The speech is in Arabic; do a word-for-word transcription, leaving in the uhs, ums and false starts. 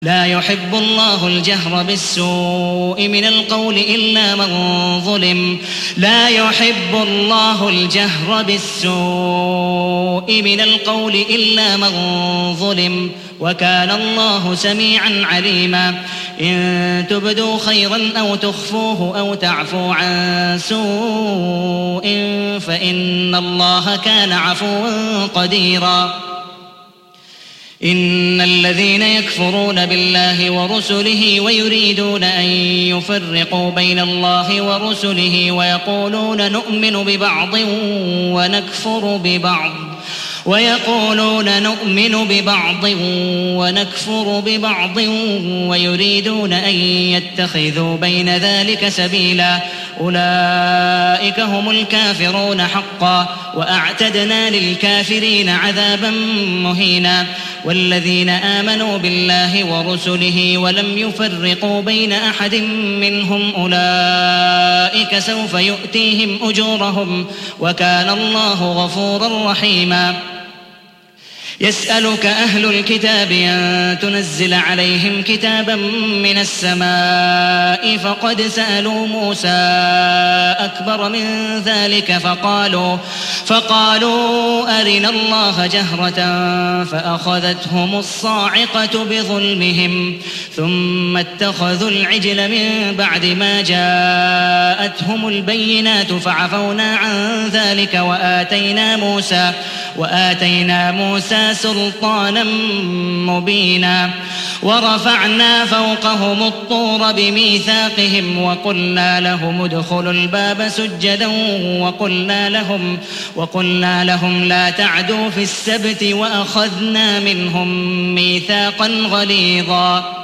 لا يحب الله الجهر بالسوء من القول إلا من ظلم لا يحب الله الجهر بالسوء من القول إلا من ظلم وكان الله سميعا عليما إن تبدوا خيرا أو تخفوه أو تعفو عن سوء فإن الله كان عفوا قديرا إن الذين يكفرون بالله ورسله ويريدون أن يفرقوا بين الله ورسله ويقولون نؤمن ببعض ونكفر ببعض ويقولون نؤمن ببعض ونكفر ببعض ويريدون أن يتخذوا بين ذلك سبيلا أولئك هم الكافرون حقا وأعتدنا للكافرين عذابا مهينا والذين آمنوا بالله ورسله ولم يفرقوا بين أحد منهم أولئك سوف يؤتيهم أجورهم وكان الله غفورا رحيما يسألك أهل الكتاب أن تنزل عليهم كتابا من السماء فقد سألوا موسى أكبر من ذلك فقالوا, فقالوا أرنا الله جهرة فأخذتهم الصاعقة بظلمهم ثم اتخذوا العجل من بعد ما جاءتهم البينات فعفونا عن ذلك وآتينا موسى, وآتينا موسى سلطانا مبينا ورفعنا فوقهم الطور بميثاقهم وقلنا لهم ادخلوا الباب سجدا وقلنا لهم, وقلنا لهم لا تعدوا في السبت وأخذنا منهم ميثاقا غليظا